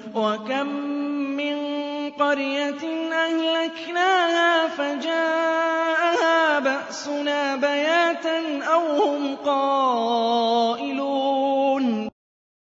وَكَم مِّن قَرْيَةٍ أَهْلَكْنَاهَا فَجَاءَهَا بَأْسُنَا بَيَاتًا أَوْ هُمْ قَائِلُونَ